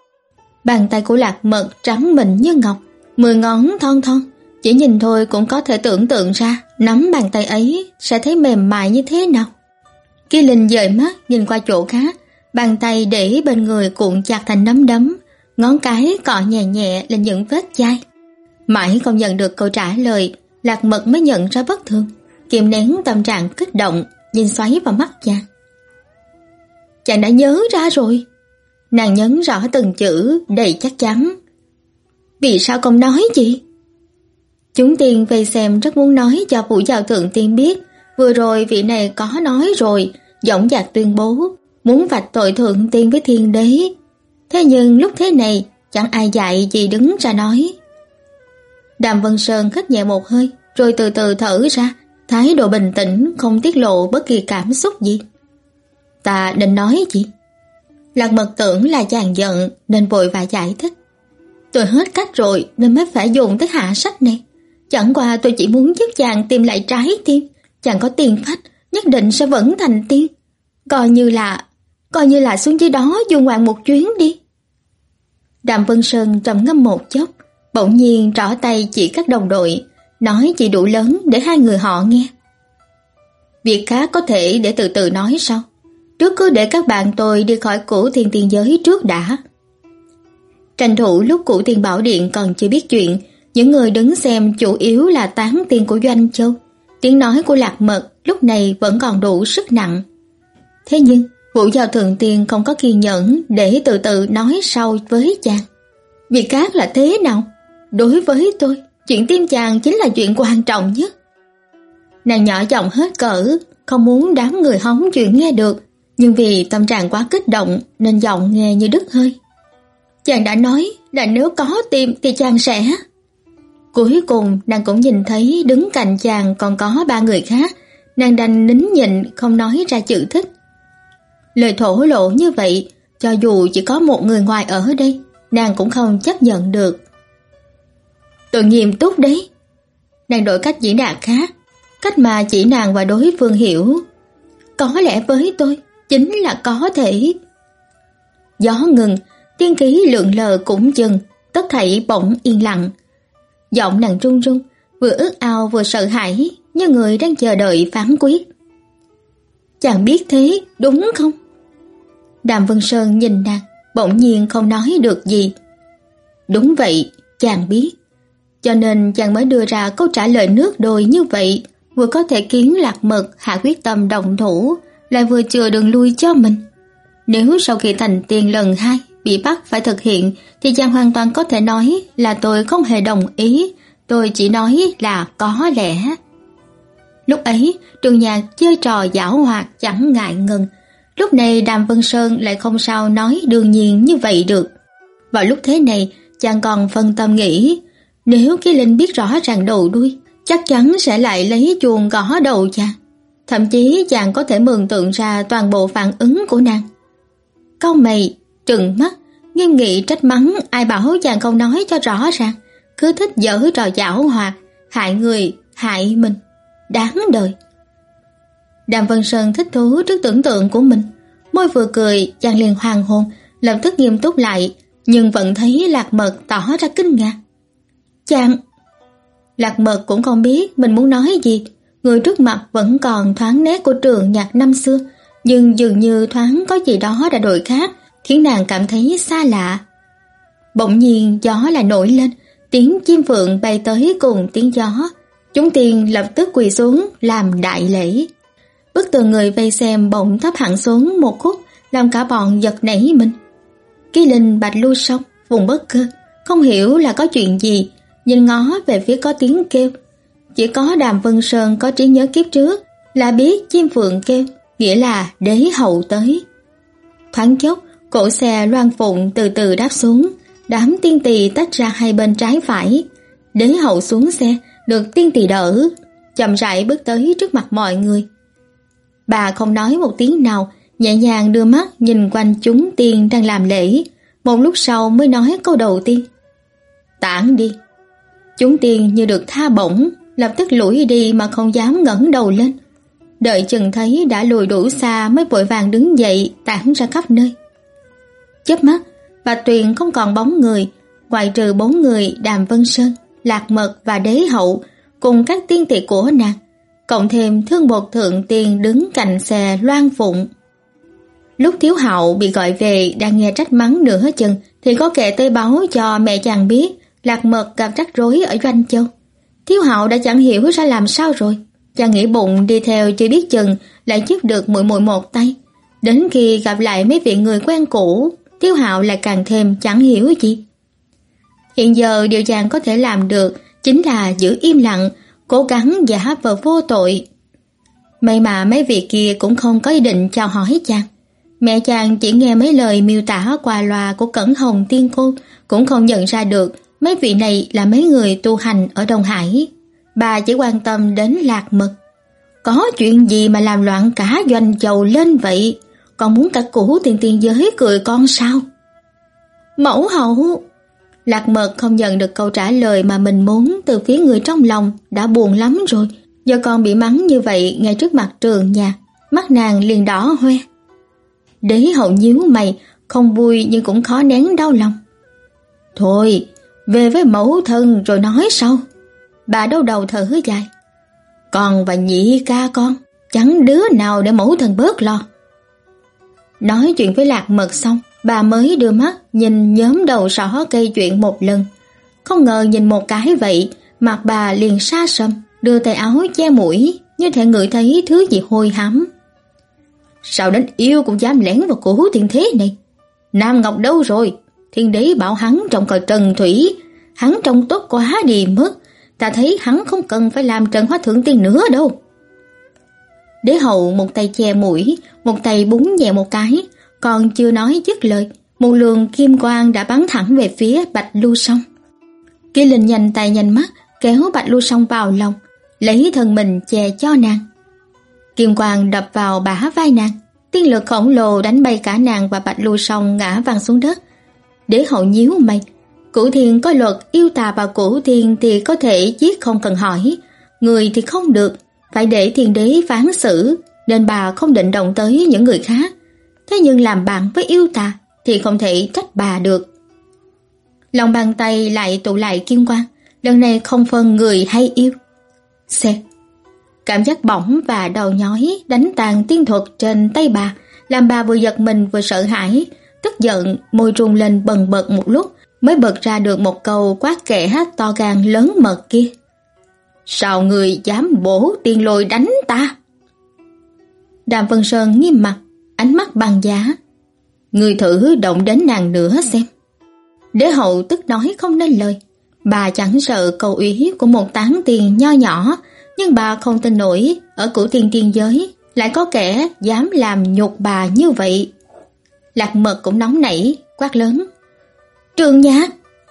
Bàn tay của Lạc Mật trắng mịn như ngọc, mười ngón thon thon, chỉ nhìn thôi cũng có thể tưởng tượng ra nắm bàn tay ấy sẽ thấy mềm mại như thế nào. Ký Linh dời mắt nhìn qua chỗ khác, bàn tay để bên người cuộn chặt thành nắm đấm, ngón cái cọ nhẹ nhẹ lên những vết chai. Mãi không nhận được câu trả lời, Lạc Mật mới nhận ra bất thường, kiềm nén tâm trạng kích động, nhìn xoáy vào mắt chàng. Chàng đã nhớ ra rồi. Nàng nhấn rõ từng chữ đầy chắc chắn. Vì sao không nói gì? Chúng tiên vây xem rất muốn nói cho Vũ Giao Thượng Tiên biết, vừa rồi vị này có nói rồi, dõng dạc tuyên bố muốn vạch tội Thượng Tiên với Thiên Đế. Thế nhưng lúc thế này chẳng ai dạy gì đứng ra nói. Đàm Vân Sơn hít nhẹ một hơi, rồi từ từ thở ra, thái độ bình tĩnh không tiết lộ bất kỳ cảm xúc gì. Ta định nói gì? Lạc Mật tưởng là chàng giận nên vội vã giải thích. Tôi hết cách rồi nên mới phải dùng tới hạ sách này. Chẳng qua tôi chỉ muốn giúp chàng tìm lại trái tim. Chàng có tiền phách, nhất định sẽ vẫn thành tiên. Coi như là, coi như là xuống dưới đó du ngoạn một chuyến đi. Đàm Vân Sơn trầm ngâm một chốc, bỗng nhiên trỏ tay chỉ các đồng đội, nói chỉ đủ lớn để hai người họ nghe. Việc khác có thể để từ từ nói sau. Trước cứ để các bạn tôi đi khỏi Cửu Thiên Tiên Giới trước đã. Tranh thủ lúc Cửu Thiên Bảo Điện còn chưa biết chuyện, những người đứng xem chủ yếu là tán tiên của Doanh Châu. Tiếng nói của Lạc Mật lúc này vẫn còn đủ sức nặng. Thế nhưng Vũ Giao Thượng Tiên không có kiên nhẫn để từ từ nói sau với chàng. Việc khác là thế nào? Đối với tôi, chuyện tim chàng chính là chuyện quan trọng nhất. Nàng nhỏ giọng hết cỡ, không muốn đám người hóng chuyện nghe được, nhưng vì tâm trạng quá kích động nên giọng nghe như đứt hơi. Chàng đã nói là nếu có tim thì chàng sẽ... Cuối cùng nàng cũng nhìn thấy đứng cạnh chàng còn có ba người khác, nàng đành nín nhịn không nói ra chữ thích. Lời thổ lộ như vậy, cho dù chỉ có một người ngoài ở đây, nàng cũng không chấp nhận được. Tôi nghiêm túc đấy. Nàng đổi cách diễn đạt khác, cách mà chỉ nàng và đối phương hiểu. Có lẽ với tôi chính là có thể. Gió ngừng, tiên khí lượn lờ cũng dừng, tất thảy bỗng yên lặng. Giọng nàng run run, vừa ước ao vừa sợ hãi, như người đang chờ đợi phán quyết. Chàng biết thế, đúng không? Đàm Vân Sơn nhìn nàng, bỗng nhiên không nói được gì. Đúng vậy, chàng biết. Cho nên chàng mới đưa ra câu trả lời nước đôi như vậy, vừa có thể khiến Lạc Mật hạ quyết tâm động thủ, lại vừa chừa đường lui cho mình. Nếu sau khi thành tiền lần hai bị bắt phải thực hiện, thì chàng hoàn toàn có thể nói là tôi không hề đồng ý, tôi chỉ nói là có lẽ. Lúc ấy, Trường Nhạc chơi trò giảo hoạt chẳng ngại ngần. Lúc này Đàm Vân Sơn lại không sao nói đương nhiên như vậy được. Vào lúc thế này, chàng còn phân tâm nghĩ, nếu Ký Linh biết rõ ràng đầu đuôi, chắc chắn sẽ lại lấy chuông gõ đầu chàng. Thậm chí chàng có thể mường tượng ra toàn bộ phản ứng của nàng. Cau mày, trừng mắt, nghiêm nghị trách mắng ai bảo chàng không nói cho rõ ràng, cứ thích giở trò giảo hoạt, hại người, hại mình, đáng đời. Đàm Vân Sơn thích thú trước tưởng tượng của mình, môi vừa cười, chàng liền hoàng hồn, lập tức nghiêm túc lại, nhưng vẫn thấy Lạc Mật tỏ ra kinh ngạc. Chàng... Lạc Mật cũng không biết mình muốn nói gì, người trước mặt vẫn còn thoáng nét của Trường Nhạc năm xưa, nhưng dường như thoáng có gì đó đã đổi khác, khiến nàng cảm thấy xa lạ. Bỗng nhiên gió lại nổi lên, tiếng chim phượng bay tới cùng tiếng gió. Chúng tiên lập tức quỳ xuống làm đại lễ. Bức tường người vây xem bỗng thấp hẳn xuống một khúc, làm cả bọn giật nảy mình. Ký Linh, Bạch Lưu Song, vùng bất cơ, không hiểu là có chuyện gì, nhìn ngó về phía có tiếng kêu. Chỉ có Đàm Vân Sơn có trí nhớ kiếp trước, là biết chim phượng kêu, nghĩa là đế hậu tới. Thoáng chốc, cỗ xe Loan Phụng từ từ đáp xuống, đám tiên tỳ tách ra hai bên trái phải. Đế hậu xuống xe, được tiên tỳ đỡ, chậm rãi bước tới trước mặt mọi người. Bà không nói một tiếng nào, nhẹ nhàng đưa mắt nhìn quanh chúng tiên đang làm lễ, một lúc sau mới nói câu đầu tiên. Tản đi. Chúng tiên như được tha bổng, lập tức lủi đi mà không dám ngẩng đầu lên. Đợi chừng thấy đã lùi đủ xa mới vội vàng đứng dậy tản ra khắp nơi. Chớp mắt, Bạch Tuyền không còn bóng người, ngoại trừ bốn người Đàm Vân Sơn, Lạc Mật và Đế hậu cùng các tiên tỷ của nàng, cộng thêm Thương Bột Thượng Tiên đứng cạnh xe Loan Phụng. Lúc Thiếu Hạo bị gọi về đang nghe trách mắng nửa chừng, thì có kẻ tới báo cho mẹ chàng biết Lạc Mật gặp rắc rối ở Doanh Châu. Thiếu Hạo đã chẳng hiểu ra làm sao rồi, chàng nghĩ bụng đi theo chưa biết chừng lại giúp được muội muội một tay. Đến khi gặp lại mấy vị người quen cũ, Thiếu Hạo lại càng thêm chẳng hiểu gì. Hiện giờ điều chàng có thể làm được chính là giữ im lặng, cố gắng giả vờ vô tội. May mà mấy vị kia cũng không có ý định chào hỏi chàng. Mẹ chàng chỉ nghe mấy lời miêu tả qua loa của Cẩn Hồng Tiên Cô, cũng không nhận ra được mấy vị này là mấy người tu hành ở Đông Hải. Bà chỉ quan tâm đến Lạc Mật. Có chuyện gì mà làm loạn cả Doanh Châu lên vậy? Còn muốn cả cũ tiền tiền giới cười con sao? Mẫu hậu! Lạc Mật không nhận được câu trả lời mà mình muốn từ phía người trong lòng, đã buồn lắm rồi. Giờ con bị mắng như vậy ngay trước mặt Trường Nhạc, mắt nàng liền đỏ hoe. Đế hậu nhíu mày, không vui nhưng cũng khó nén đau lòng. Thôi, về với mẫu thân rồi nói sau. Bà đau đầu thở dài. Con và nhị ca con, chẳng đứa nào để mẫu thân bớt lo. Nói chuyện với Lạc Mật xong, bà mới đưa mắt nhìn nhóm đầu sỏ gây chuyện một lần. Không ngờ nhìn một cái vậy, mặt bà liền sa sầm, đưa tay áo che mũi, như thể ngửi thấy thứ gì hôi hám. Sao đến yêu cũng dám lén vào cổ tiền thế này? Nam Ngọc đâu rồi? Thiên đế bảo hắn trông coi Trần Thủy, hắn trông tốt quá đi mất. Ta thấy hắn không cần phải làm Trần Hóa Thượng Tiên nữa đâu. Đế hậu một tay che mũi, một tay búng nhẹ một cái, còn chưa nói dứt lời, một luồng kim quang đã bắn thẳng về phía Bạch Lưu Song. Ký Linh nhanh tay nhanh mắt kéo Bạch Lưu Song vào lòng, lấy thân mình che cho nàng. Kim quang đập vào bả vai nàng, tiên lực khổng lồ đánh bay cả nàng và Bạch Lưu Song ngã văng xuống đất. Đế hậu nhíu mày, Cửu Thiên có luật yêu tà và Cửu Thiên thì có thể giết không cần hỏi, người thì không được, phải để thiên đế phán xử, nên bà không định động tới những người khác. Thế nhưng làm bạn với yêu tà thì không thể trách bà được. Lòng bàn tay lại tụ lại kim quang, lần này không phân người hay yêu. Xẹt, cảm giác bỏng và đau nhói đánh tàn tiên thuật trên tay bà, làm bà vừa giật mình vừa sợ hãi, tức giận môi run lên bần bật một lúc mới bật ra được một câu quát kẻ to gan lớn mật kia. Sao người dám bổ tiên lôi đánh ta? Đàm Vân Sơn nghiêm mặt, ánh mắt băng giá. Người thử động đến nàng nữa xem. Đế hậu tức nói không nên lời. Bà chẳng sợ cầu úy của một tán tiền nho nhỏ, nhưng bà không tin nổi ở Cửu Thiên tiên giới lại có kẻ dám làm nhục bà như vậy. Lạc Mật cũng nóng nảy, quát lớn. Trương Nhạc!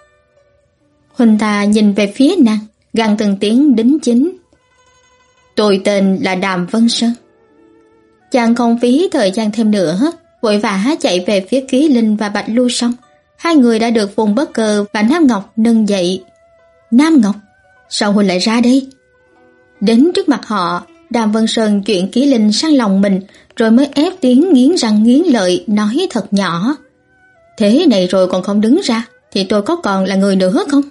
Huỳnh ta nhìn về phía nàng, gằn từng tiếng đính chính. Tôi tên là Đàm Vân Sơn. Chàng không phí thời gian thêm nữa, vội vã chạy về phía Ký Linh và Bạch Lưu Song. Hai người đã được Phùng Bất Cơ và Nam Ngọc nâng dậy. Nam Ngọc, sao huynh lại ra đây? Đến trước mặt họ, Đàm Vân Sơn chuyện Ký Linh sang lòng mình, rồi mới ép tiếng nghiến răng nghiến lợi nói thật nhỏ. Thế này rồi còn không đứng ra, thì tôi có còn là người nữa không?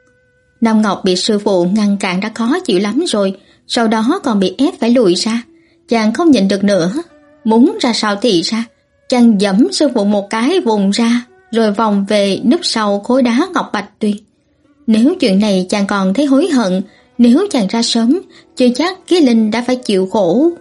Nam Ngọc bị sư phụ ngăn cản đã khó chịu lắm rồi, sau đó còn bị ép phải lùi ra. Chàng không nhịn được nữa, muốn ra sao thì ra. Chàng giẫm sư phụ một cái vùng ra, rồi vòng về núp sau khối đá ngọc bạch tuyền. Nếu chuyện này chàng còn thấy hối hận, nếu chàng ra sớm, chưa chắc Ký Linh đã phải chịu khổ.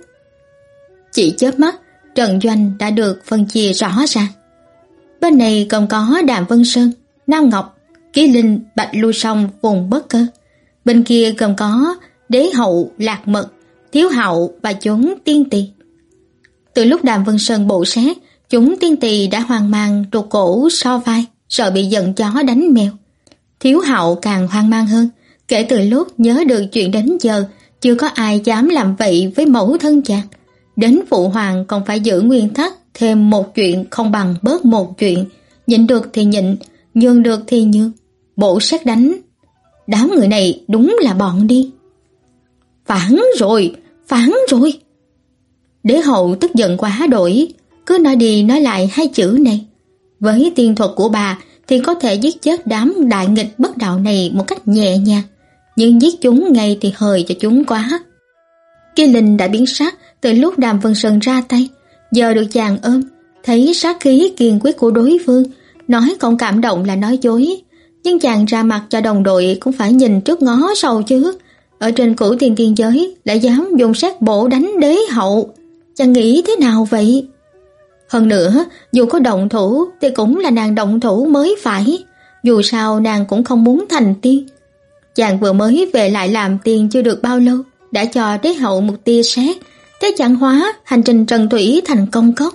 Chỉ chớp mắt, trận doanh đã được phân chia rõ ràng. Bên này còn có Đàm Vân Sơn, Nam Ngọc, Ký Linh, Bạch Lưu Song, Phùng Bất Cơ. Bên kia còn có Đế hậu, Lạc Mật, Thiếu hậu và chúng tiên tỳ. Từ lúc Đàm Vân Sơn bộ xét, chúng tiên tỳ đã hoang mang trục cổ so vai, sợ bị giận chó đánh mèo. Thiếu hậu càng hoang mang hơn, kể từ lúc nhớ được chuyện đến giờ, chưa có ai dám làm vậy với mẫu thân chàng. Đến phụ hoàng còn phải giữ nguyên tắc, thêm một chuyện không bằng bớt một chuyện, nhịn được thì nhịn, nhường được thì nhường, bộ xét đánh. Đám người này đúng là bọn đi. Phản rồi, phản rồi. Đế hậu tức giận quá đổi, cứ nói đi nói lại hai chữ này. Với tiên thuật của bà thì có thể giết chết đám đại nghịch bất đạo này một cách nhẹ nhàng, nhưng giết chúng ngay thì hời cho chúng quá. Kỳ Linh đã biến sắc từ lúc Đàm Vân Sơn ra tay, giờ được chàng ôm, thấy sát khí kiên quyết của đối phương, nói không cảm động là nói dối. Nhưng chàng ra mặt cho đồng đội cũng phải nhìn trước ngó sau chứ. Ở trên Cửu Thiên tiên giới lại dám dùng sát bổ đánh đế hậu, chàng nghĩ thế nào vậy? Hơn nữa, dù có động thủ thì cũng là nàng động thủ mới phải, dù sao nàng cũng không muốn thành tiên. Chàng vừa mới về lại làm tiên chưa được bao lâu, đã cho đế hậu một tia sét, thế chẳng hóa hành trình trần thủy thành công cốc.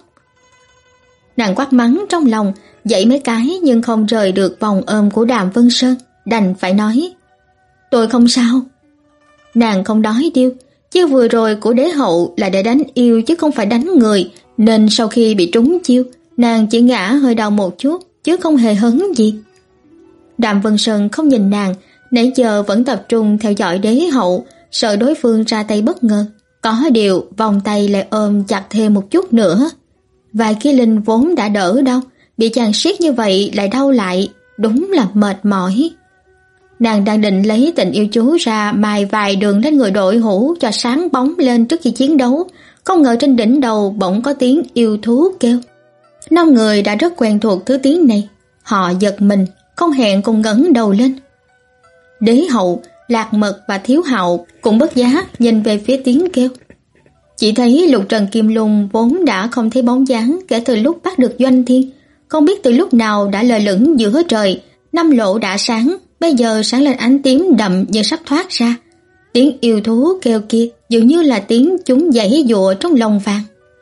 Nàng quát mắng trong lòng, dậy mấy cái nhưng không rời được vòng ôm của Đàm Vân Sơn, đành phải nói: "Tôi không sao." Nàng không đói điêu, chiêu vừa rồi của đế hậu là để đánh yêu chứ không phải đánh người, nên sau khi bị trúng chiêu, nàng chỉ ngã hơi đau một chút chứ không hề hấn gì. Đàm Vân Sơn không nhìn nàng, nãy giờ vẫn tập trung theo dõi đế hậu, sợ đối phương ra tay bất ngờ, có điều vòng tay lại ôm chặt thêm một chút nữa. Vài Ký Linh vốn đã đỡ đau, bị chàng siết như vậy lại đau lại, đúng là mệt mỏi. Nàng đang định lấy tình yêu chú ra mài vài đường lên người đội hũ cho sáng bóng lên trước khi chiến đấu, không ngờ trên đỉnh đầu bỗng có tiếng yêu thú kêu. Năm người đã rất quen thuộc thứ tiếng này, họ giật mình, không hẹn cùng ngẩng đầu lên. Đế hậu, Lạc Mật và Thiếu hậu cũng bất giác nhìn về phía tiếng kêu. Chỉ thấy Lục Trần Kim Lung vốn đã không thấy bóng dáng kể từ lúc bắt được Doanh Thiên, không biết từ lúc nào đã lơ lửng giữa trời, năm lộ đã sáng, bây giờ sáng lên ánh tím đậm như sắp thoát ra. Tiếng yêu thú kêu kia dường như là tiếng chúng giãy giụa trong lồng vàng.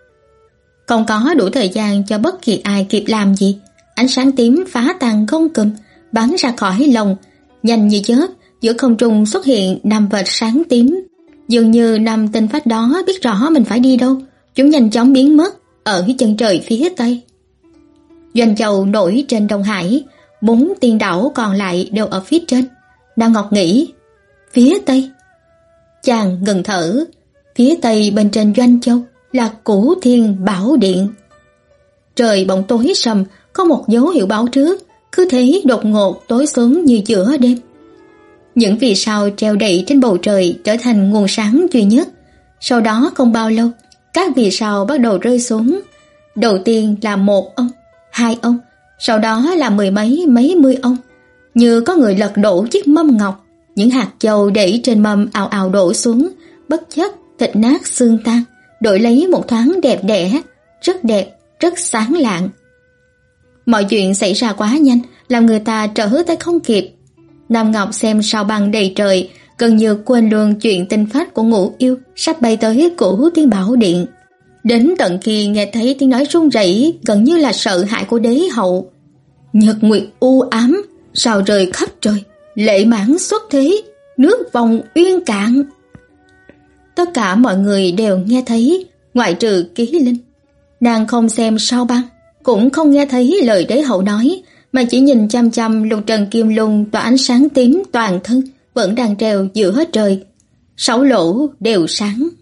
Không có đủ thời gian cho bất kỳ ai kịp làm gì, ánh sáng tím phá tan gông cùm, bắn ra khỏi lồng, nhanh như chớp, giữa không trung xuất hiện năm vệt sáng tím. Dường như năm tên phách đó biết rõ mình phải đi đâu, chúng nhanh chóng biến mất ở chân trời phía tây. Doanh Châu nổi trên Đông Hải, bốn tiên đảo còn lại đều ở phía trên. Nam Ngọc nghĩ, phía tây. Chàng ngừng thở, phía tây bên trên Doanh Châu là Cửu Thiên Bảo Điện. Trời bỗng tối sầm, không một dấu hiệu báo trước, cứ thế đột ngột tối xuống như giữa đêm. Những vì sao treo đầy trên bầu trời trở thành nguồn sáng duy nhất. Sau đó không bao lâu, các vì sao bắt đầu rơi xuống. Đầu tiên là một ông, hai ông, sau đó là mười mấy mấy mươi ông. Như có người lật đổ chiếc mâm ngọc, những hạt châu để trên mâm ào ào đổ xuống, bất chấp thịt nát xương tan, đổi lấy một thoáng đẹp đẽ, rất đẹp, rất sáng lạng. Mọi chuyện xảy ra quá nhanh, làm người ta trở tay không kịp. Nam Ngọc xem sao băng đầy trời, gần như quên luôn chuyện tinh phách của Ngũ Yêu sắp bay tới Cửu Thiên Bảo Điện. Đến tận khi nghe thấy tiếng nói run rẩy gần như là sợ hãi của đế hậu. Nhật nguyệt u ám, sao rơi khắp trời, lệ mãn xuất thế, nước vòng uyên cạn. Tất cả mọi người đều nghe thấy, ngoại trừ Ký Linh. Nàng không xem sao băng, cũng không nghe thấy lời đế hậu nói, mà chỉ nhìn chăm chăm lục trần kim lung tỏa ánh sáng tím toàn thân vẫn đang treo giữa trời. Sáu lỗ đều sáng.